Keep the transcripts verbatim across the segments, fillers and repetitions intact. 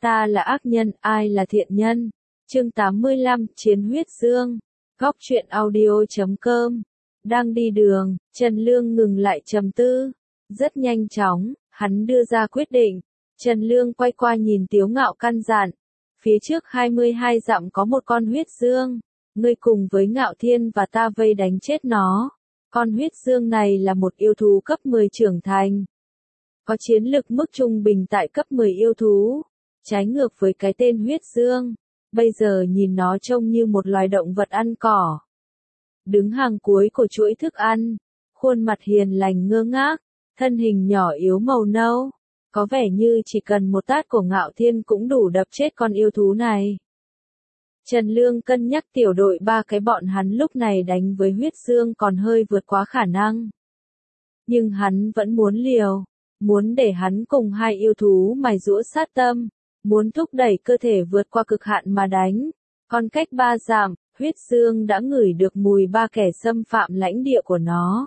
ta là ác nhân, ai là thiện nhân? Chương tám mươi lăm, Chiến huyết dương. Góc truyện audio chấm com. Đang đi đường, Trần Lương ngừng lại trầm tư. Rất nhanh chóng, hắn đưa ra quyết định. Trần Lương quay qua nhìn Tiếu Ngạo căn dặn. Phía trước hai mươi hai dặm có một con huyết dương. Ngươi cùng với Ngạo Thiên và ta vây đánh chết nó. Con huyết dương này là một yêu thú cấp mười trưởng thành. Có chiến lực mức trung bình tại cấp mười yêu thú. Trái ngược với cái tên huyết dương. Bây giờ nhìn nó trông như một loài động vật ăn cỏ. Đứng hàng cuối của chuỗi thức ăn. Khuôn mặt hiền lành ngơ ngác. Thân hình nhỏ yếu màu nâu. Có vẻ như chỉ cần một tát của Ngạo Thiên cũng đủ đập chết con yêu thú này. Trần Lương cân nhắc tiểu đội ba cái bọn hắn lúc này đánh với huyết dương còn hơi vượt quá khả năng. Nhưng hắn vẫn muốn liều. Muốn để hắn cùng hai yêu thú mài giũa sát tâm. Muốn thúc đẩy cơ thể vượt qua cực hạn mà đánh. Còn cách ba dặm, huyết dương đã ngửi được mùi ba kẻ xâm phạm lãnh địa của nó.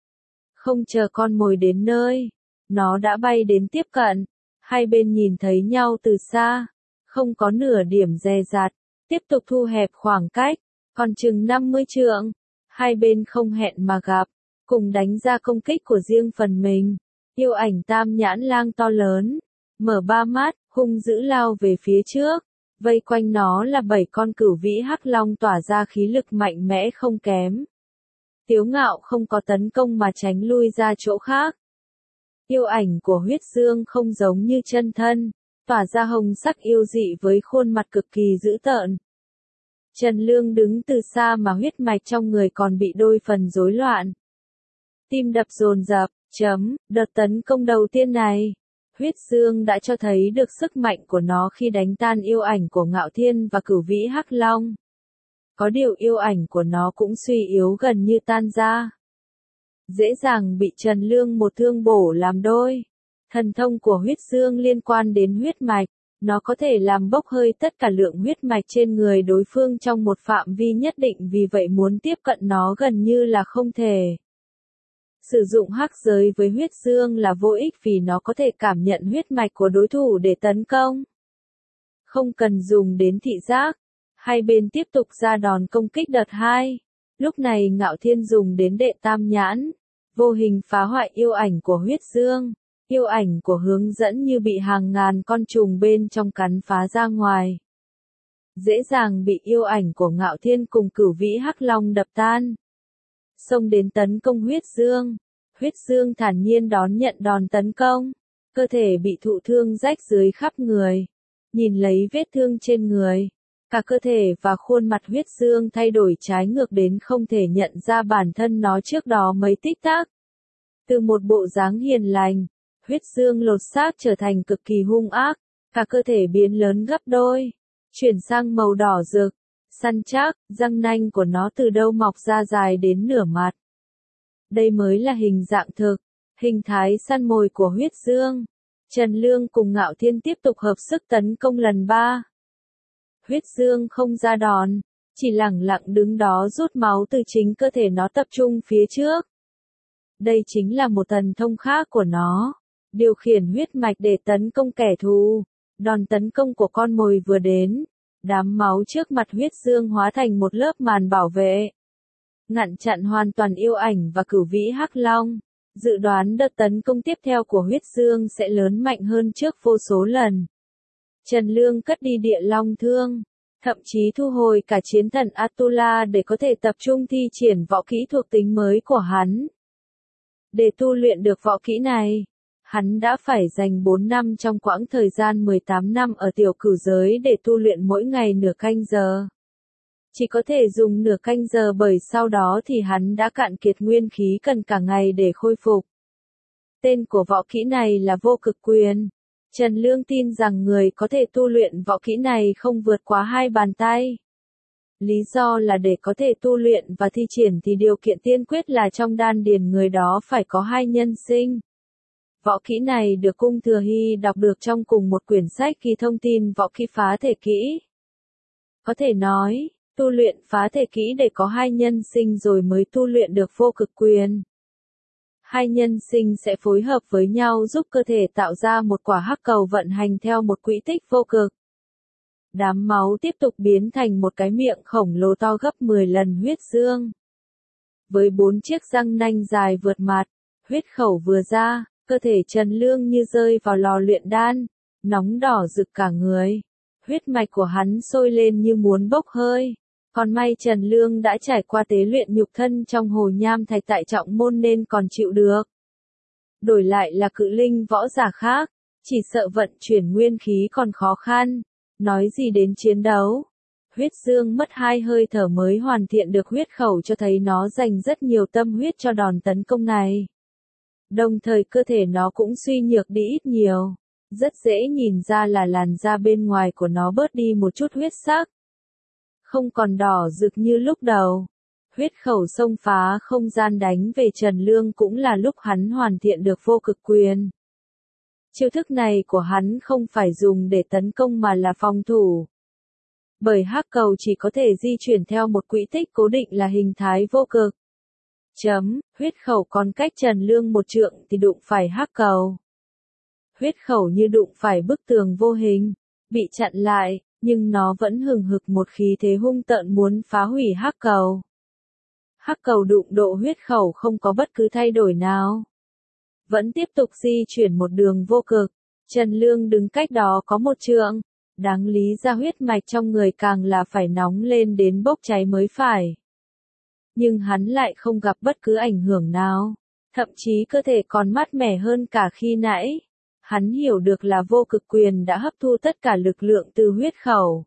Không chờ con mồi đến nơi, nó đã bay đến tiếp cận. Hai bên nhìn thấy nhau từ xa, không có nửa điểm dè dặt, tiếp tục thu hẹp khoảng cách, còn chừng năm mươi trượng. Hai bên không hẹn mà gặp, cùng đánh ra công kích của riêng phần mình. Yêu ảnh tam nhãn lang to lớn, mở ba mắt, hung dữ lao về phía trước. Vây quanh nó là bảy con cửu vĩ hắc long tỏa ra khí lực mạnh mẽ không kém. Tiếu Ngạo không có tấn công mà tránh lui ra chỗ khác. Yêu ảnh của huyết dương không giống như chân thân, tỏa ra hồng sắc yêu dị với khuôn mặt cực kỳ dữ tợn. Trần Lương đứng từ xa mà huyết mạch trong người còn bị đôi phần rối loạn. Tim đập dồn dập, chấm, đợt tấn công đầu tiên này. Huyết dương đã cho thấy được sức mạnh của nó khi đánh tan yêu ảnh của Ngạo Thiên và cửu vĩ hắc long. Có điều yêu ảnh của nó cũng suy yếu gần như tan ra. Dễ dàng bị Trần Lương một thương bổ làm đôi. Thần thông của huyết dương liên quan đến huyết mạch. Nó có thể làm bốc hơi tất cả lượng huyết mạch trên người đối phương trong một phạm vi nhất định, vì vậy muốn tiếp cận nó gần như là không thể. Sử dụng hắc giới với huyết dương là vô ích vì nó có thể cảm nhận huyết mạch của đối thủ để tấn công. Không cần dùng đến thị giác. Hai bên tiếp tục ra đòn công kích đợt hai. Lúc này Ngạo Thiên dùng đến đệ tam nhãn. Vô hình phá hoại yêu ảnh của huyết dương. Yêu ảnh của hướng dẫn như bị hàng ngàn con trùng bên trong cắn phá ra ngoài. Dễ dàng bị yêu ảnh của Ngạo Thiên cùng cửu vĩ hắc long đập tan. Xông đến tấn công huyết dương. Huyết dương thản nhiên đón nhận đòn tấn công. Cơ thể bị thụ thương rách dưới khắp người. Nhìn lấy vết thương trên người. Cả cơ thể và khuôn mặt huyết dương thay đổi trái ngược đến không thể nhận ra bản thân nó trước đó mấy tích tắc. Từ một bộ dáng hiền lành, huyết dương lột xác trở thành cực kỳ hung ác. Cả cơ thể biến lớn gấp đôi. Chuyển sang màu đỏ rực. Săn chắc, răng nanh của nó từ đâu mọc ra dài đến nửa mặt. Đây mới là hình dạng thực, hình thái săn mồi của huyết dương. Trần Lương cùng Ngạo Thiên tiếp tục hợp sức tấn công lần ba. Huyết dương không ra đòn, chỉ lẳng lặng đứng đó rút máu từ chính cơ thể nó tập trung phía trước. Đây chính là một thần thông khác của nó, điều khiển huyết mạch để tấn công kẻ thù. Đòn tấn công của con mồi vừa đến. Đám máu trước mặt huyết dương hóa thành một lớp màn bảo vệ. Ngăn chặn hoàn toàn yêu ảnh và cửu vĩ hắc long. Dự đoán đợt tấn công tiếp theo của huyết dương sẽ lớn mạnh hơn trước vô số lần. Trần Lương cất đi địa long thương. Thậm chí thu hồi cả chiến thần Atula để có thể tập trung thi triển võ kỹ thuộc tính mới của hắn. Để tu luyện được võ kỹ này, hắn đã phải dành bốn năm trong quãng thời gian mười tám năm ở tiểu cửu giới để tu luyện mỗi ngày nửa canh giờ. Chỉ có thể dùng nửa canh giờ bởi sau đó thì hắn đã cạn kiệt nguyên khí cần cả ngày để khôi phục. Tên của võ kỹ này là vô cực quyền. Trần Lương tin rằng người có thể tu luyện võ kỹ này không vượt quá hai bàn tay. Lý do là để có thể tu luyện và thi triển thì điều kiện tiên quyết là trong đan điền người đó phải có hai nhân sinh. Võ kỹ này được Cung Thừa Hy đọc được trong cùng một quyển sách ghi thông tin võ kỹ phá thể kỹ. Có thể nói, tu luyện phá thể kỹ để có hai nhân sinh rồi mới tu luyện được vô cực quyền. Hai nhân sinh sẽ phối hợp với nhau giúp cơ thể tạo ra một quả hắc cầu vận hành theo một quỹ tích vô cực. Đám máu tiếp tục biến thành một cái miệng khổng lồ to gấp mười lần huyết dương. Với bốn chiếc răng nanh dài vượt mặt, huyết khẩu vừa ra, cơ thể Trần Lương như rơi vào lò luyện đan, nóng đỏ rực cả người. Huyết mạch của hắn sôi lên như muốn bốc hơi. Còn may Trần Lương đã trải qua tế luyện nhục thân trong hồ nham thạch tại trọng môn nên còn chịu được. Đổi lại là cự linh võ giả khác, chỉ sợ vận chuyển nguyên khí còn khó khăn, nói gì đến chiến đấu. Huyết dương mất hai hơi thở mới hoàn thiện được huyết khẩu cho thấy nó dành rất nhiều tâm huyết cho đòn tấn công này. Đồng thời cơ thể nó cũng suy nhược đi ít nhiều, rất dễ nhìn ra là làn da bên ngoài của nó bớt đi một chút huyết sắc. Không còn đỏ rực như lúc đầu. Huyết khẩu xông phá không gian đánh về Trần Lương cũng là lúc hắn hoàn thiện được vô cực quyền. Chiêu thức này của hắn không phải dùng để tấn công mà là phòng thủ. Bởi hắc cầu chỉ có thể di chuyển theo một quỹ tích cố định là hình thái vô cực. Chấm, huyết khẩu còn cách Trần Lương một trượng thì đụng phải hắc cầu. Huyết khẩu như đụng phải bức tường vô hình, bị chặn lại, nhưng nó vẫn hừng hực một khí thế hung tợn muốn phá hủy hắc cầu. Hắc cầu đụng độ huyết khẩu không có bất cứ thay đổi nào. Vẫn tiếp tục di chuyển một đường vô cực, Trần Lương đứng cách đó có một trượng, đáng lý ra huyết mạch trong người càng là phải nóng lên đến bốc cháy mới phải. Nhưng hắn lại không gặp bất cứ ảnh hưởng nào, thậm chí cơ thể còn mát mẻ hơn cả khi nãy. Hắn hiểu được là vô cực quyền đã hấp thu tất cả lực lượng từ huyết khẩu.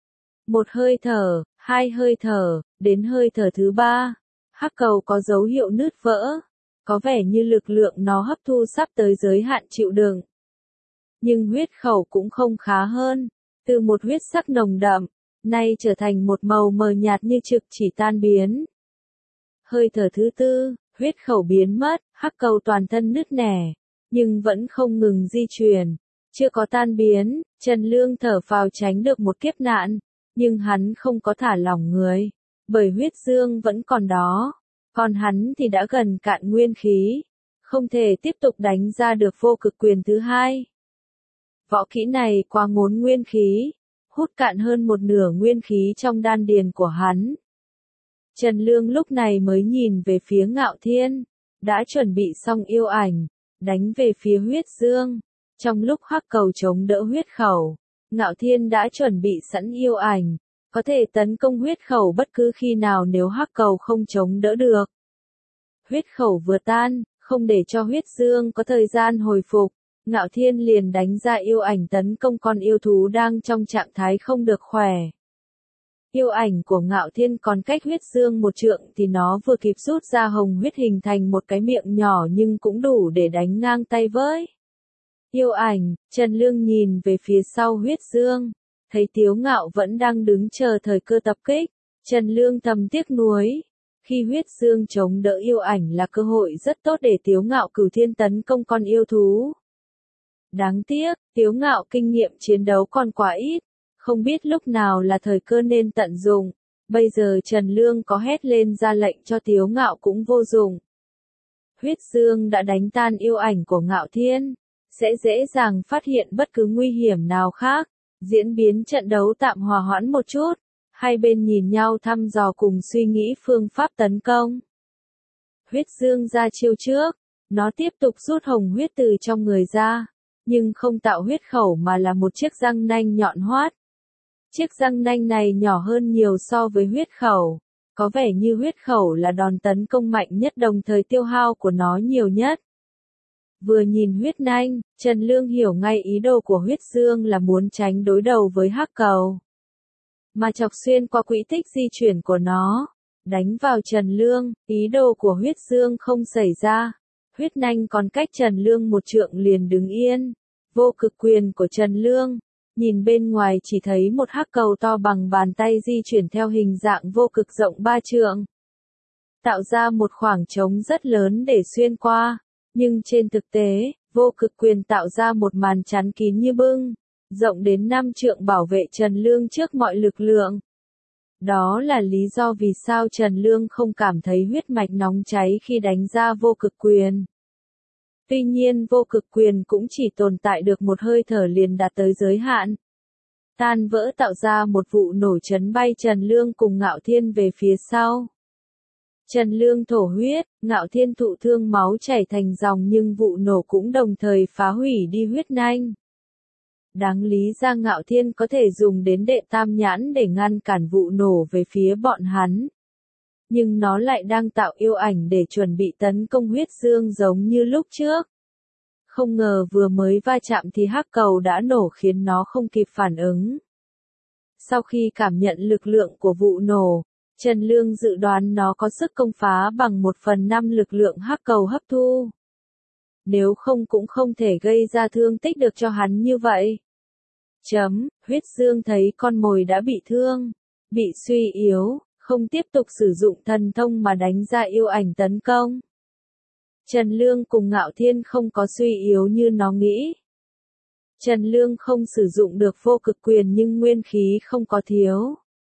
Một hơi thở, hai hơi thở, đến hơi thở thứ ba, hắc cầu có dấu hiệu nứt vỡ. Có vẻ như lực lượng nó hấp thu sắp tới giới hạn chịu đựng. Nhưng huyết khẩu cũng không khá hơn, từ một huyết sắc nồng đậm, nay trở thành một màu mờ nhạt như trực chỉ tan biến. Hơi thở thứ tư, huyết khẩu biến mất, hắc cầu toàn thân nứt nẻ, nhưng vẫn không ngừng di chuyển, chưa có tan biến. Trần Lương thở phào tránh được một kiếp nạn, nhưng hắn không có thả lỏng người, bởi huyết dương vẫn còn đó, còn hắn thì đã gần cạn nguyên khí, không thể tiếp tục đánh ra được vô cực quyền thứ hai. Võ kỹ này quá ngốn nguyên khí, hút cạn hơn một nửa nguyên khí trong đan điền của hắn. Trần Lương lúc này mới nhìn về phía Ngạo Thiên, đã chuẩn bị xong yêu ảnh, đánh về phía huyết dương. Trong lúc hắc cầu chống đỡ huyết khẩu, Ngạo Thiên đã chuẩn bị sẵn yêu ảnh, có thể tấn công huyết khẩu bất cứ khi nào nếu hắc cầu không chống đỡ được. Huyết khẩu vừa tan, không để cho huyết dương có thời gian hồi phục, Ngạo Thiên liền đánh ra yêu ảnh tấn công con yêu thú đang trong trạng thái không được khỏe. Yêu ảnh của Ngạo Thiên còn cách huyết dương một trượng thì nó vừa kịp rút ra hồng huyết hình thành một cái miệng nhỏ nhưng cũng đủ để đánh ngang tay với yêu ảnh. Trần Lương nhìn về phía sau huyết dương, thấy Tiếu Ngạo vẫn đang đứng chờ thời cơ tập kích. Trần Lương thầm tiếc nuối, khi huyết dương chống đỡ yêu ảnh là cơ hội rất tốt để Tiếu Ngạo Cửu Thiên tấn công con yêu thú. Đáng tiếc, Tiếu Ngạo kinh nghiệm chiến đấu còn quá ít, không biết lúc nào là thời cơ nên tận dụng. Bây giờ Trần Lương có hét lên ra lệnh cho Tiếu Ngạo cũng vô dụng. Huyết dương đã đánh tan yêu ảnh của Ngạo Thiên, sẽ dễ dàng phát hiện bất cứ nguy hiểm nào khác. Diễn biến trận đấu tạm hòa hoãn một chút, hai bên nhìn nhau thăm dò cùng suy nghĩ phương pháp tấn công. Huyết dương ra chiêu trước, nó tiếp tục rút hồng huyết từ trong người ra, nhưng không tạo huyết khẩu mà là một chiếc răng nanh nhọn hoắt. Chiếc răng nanh này nhỏ hơn nhiều so với huyết khẩu, có vẻ như huyết khẩu là đòn tấn công mạnh nhất đồng thời tiêu hao của nó nhiều nhất. Vừa nhìn huyết nanh, Trần Lương hiểu ngay ý đồ của huyết dương là muốn tránh đối đầu với hắc cầu, mà chọc xuyên qua quỹ tích di chuyển của nó, đánh vào Trần Lương. Ý đồ của huyết dương không xảy ra, huyết nanh còn cách Trần Lương một trượng liền đứng yên. Vô cực quyền của Trần Lương, nhìn bên ngoài chỉ thấy một hắc cầu to bằng bàn tay di chuyển theo hình dạng vô cực rộng ba trượng, tạo ra một khoảng trống rất lớn để xuyên qua. Nhưng trên thực tế, vô cực quyền tạo ra một màn chắn kín như bưng, rộng đến năm trượng bảo vệ Trần Lương trước mọi lực lượng. Đó là lý do vì sao Trần Lương không cảm thấy huyết mạch nóng cháy khi đánh ra vô cực quyền. Tuy nhiên vô cực quyền cũng chỉ tồn tại được một hơi thở liền đạt tới giới hạn. Tan vỡ tạo ra một vụ nổ chấn bay Trần Lương cùng Ngạo Thiên về phía sau. Trần Lương thổ huyết, Ngạo Thiên thụ thương máu chảy thành dòng nhưng vụ nổ cũng đồng thời phá hủy đi huyết nanh. Đáng lý ra Ngạo Thiên có thể dùng đến đệ tam nhãn để ngăn cản vụ nổ về phía bọn hắn. Nhưng nó lại đang tạo yêu ảnh để chuẩn bị tấn công huyết dương giống như lúc trước. Không ngờ vừa mới va chạm thì hắc cầu đã nổ khiến nó không kịp phản ứng. Sau khi cảm nhận lực lượng của vụ nổ, Trần Lương dự đoán nó có sức công phá bằng một phần năm lực lượng hắc cầu hấp thu. Nếu không cũng không thể gây ra thương tích được cho hắn như vậy. Chấm, huyết dương thấy con mồi đã bị thương, bị suy yếu, không tiếp tục sử dụng thần thông mà đánh ra yêu ảnh tấn công. Trần Lương cùng Ngạo Thiên không có suy yếu như nó nghĩ. Trần Lương không sử dụng được vô cực quyền nhưng nguyên khí không có thiếu.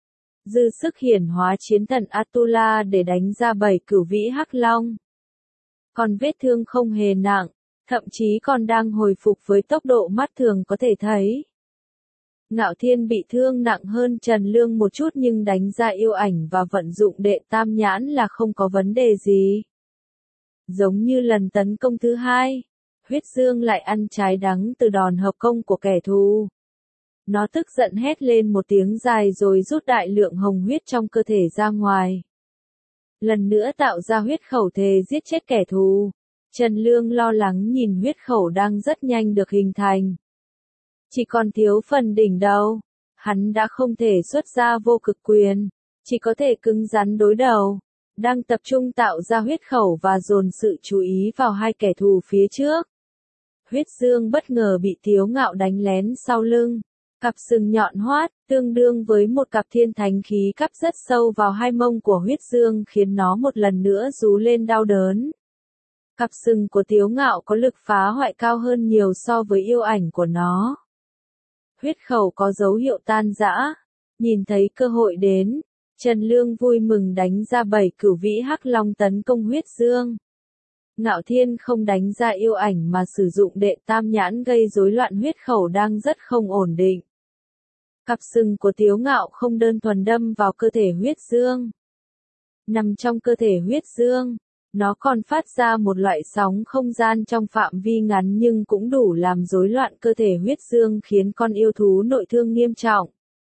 Dư sức hiển hóa chiến thần Atula để đánh ra bảy cửu vĩ hắc long. Còn vết thương không hề nặng, thậm chí còn đang hồi phục với tốc độ mắt thường có thể thấy. Ngạo Thiên bị thương nặng hơn Trần Lương một chút nhưng đánh ra yêu ảnh và vận dụng đệ tam nhãn là không có vấn đề gì. Giống như lần tấn công thứ hai, huyết dương lại ăn trái đắng từ đòn hợp công của kẻ thù. Nó tức giận hét lên một tiếng dài rồi rút đại lượng hồng huyết trong cơ thể ra ngoài. Lần nữa tạo ra huyết khẩu thề giết chết kẻ thù. Trần Lương lo lắng nhìn huyết khẩu đang rất nhanh được hình thành. Chỉ còn thiếu phần đỉnh đầu. Hắn đã không thể xuất ra vô cực quyền. Chỉ có thể cứng rắn đối đầu. Đang tập trung tạo ra huyết khẩu và dồn sự chú ý vào hai kẻ thù phía trước. Huyết dương bất ngờ bị Tiếu Ngạo đánh lén sau lưng. Cặp sừng nhọn hoắt, tương đương với một cặp thiên thánh khí cắp rất sâu vào hai mông của huyết dương khiến nó một lần nữa rú lên đau đớn. Cặp sừng của Tiếu Ngạo có lực phá hoại cao hơn nhiều so với yêu ảnh của nó. Huyết khẩu có dấu hiệu tan rã. Nhìn thấy cơ hội đến, Trần Lương vui mừng đánh ra bảy cửu vĩ hắc long tấn công huyết dương. Ngạo Thiên không đánh ra yêu ảnh mà sử dụng đệ tam nhãn gây rối loạn huyết khẩu đang rất không ổn định. Cặp sừng của Tiếu Ngạo không đơn thuần đâm vào cơ thể huyết dương. Nằm trong cơ thể huyết dương, nó còn phát ra một loại sóng không gian trong phạm vi ngắn nhưng cũng đủ làm rối loạn cơ thể huyết dương khiến con yêu thú nội thương nghiêm trọng.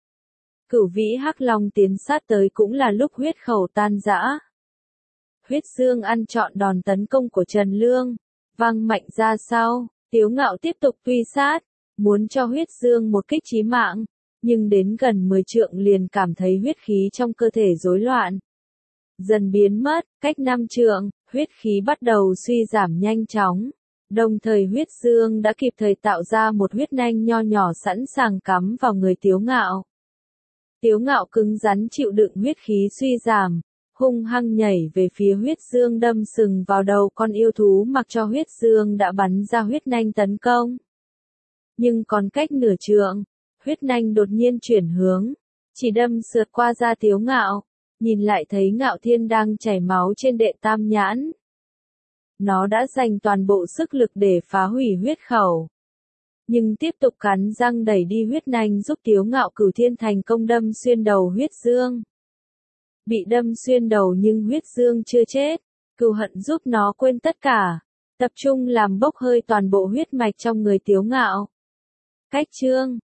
Cửu vĩ hắc long tiến sát tới cũng là lúc huyết khẩu tan rã. Huyết dương ăn trọn đòn tấn công của Trần Lương, văng mạnh ra sau, Tiếu Ngạo tiếp tục truy sát, muốn cho huyết dương một kích chí mạng, nhưng đến gần mười trượng liền cảm thấy huyết khí trong cơ thể rối loạn. Dần biến mất, cách năm trượng, huyết khí bắt đầu suy giảm nhanh chóng. Đồng thời huyết dương đã kịp thời tạo ra một huyết nanh nho nhỏ sẵn sàng cắm vào người Tiếu Ngạo. Tiếu Ngạo cứng rắn chịu đựng huyết khí suy giảm, hung hăng nhảy về phía huyết dương đâm sừng vào đầu con yêu thú mặc cho huyết dương đã bắn ra huyết nanh tấn công. Nhưng còn cách nửa trượng, huyết nanh đột nhiên chuyển hướng, chỉ đâm sượt qua da Tiếu Ngạo, nhìn lại thấy Ngạo Thiên đang chảy máu trên đệ tam nhãn. Nó đã dành toàn bộ sức lực để phá hủy huyết khẩu. Nhưng tiếp tục cắn răng đẩy đi huyết nanh giúp Tiếu Ngạo cửu thiên thành công đâm xuyên đầu huyết dương. Bị đâm xuyên đầu nhưng huyết dương chưa chết, cừu hận giúp nó quên tất cả, tập trung làm bốc hơi toàn bộ huyết mạch trong người Tiếu Ngạo. Cách chương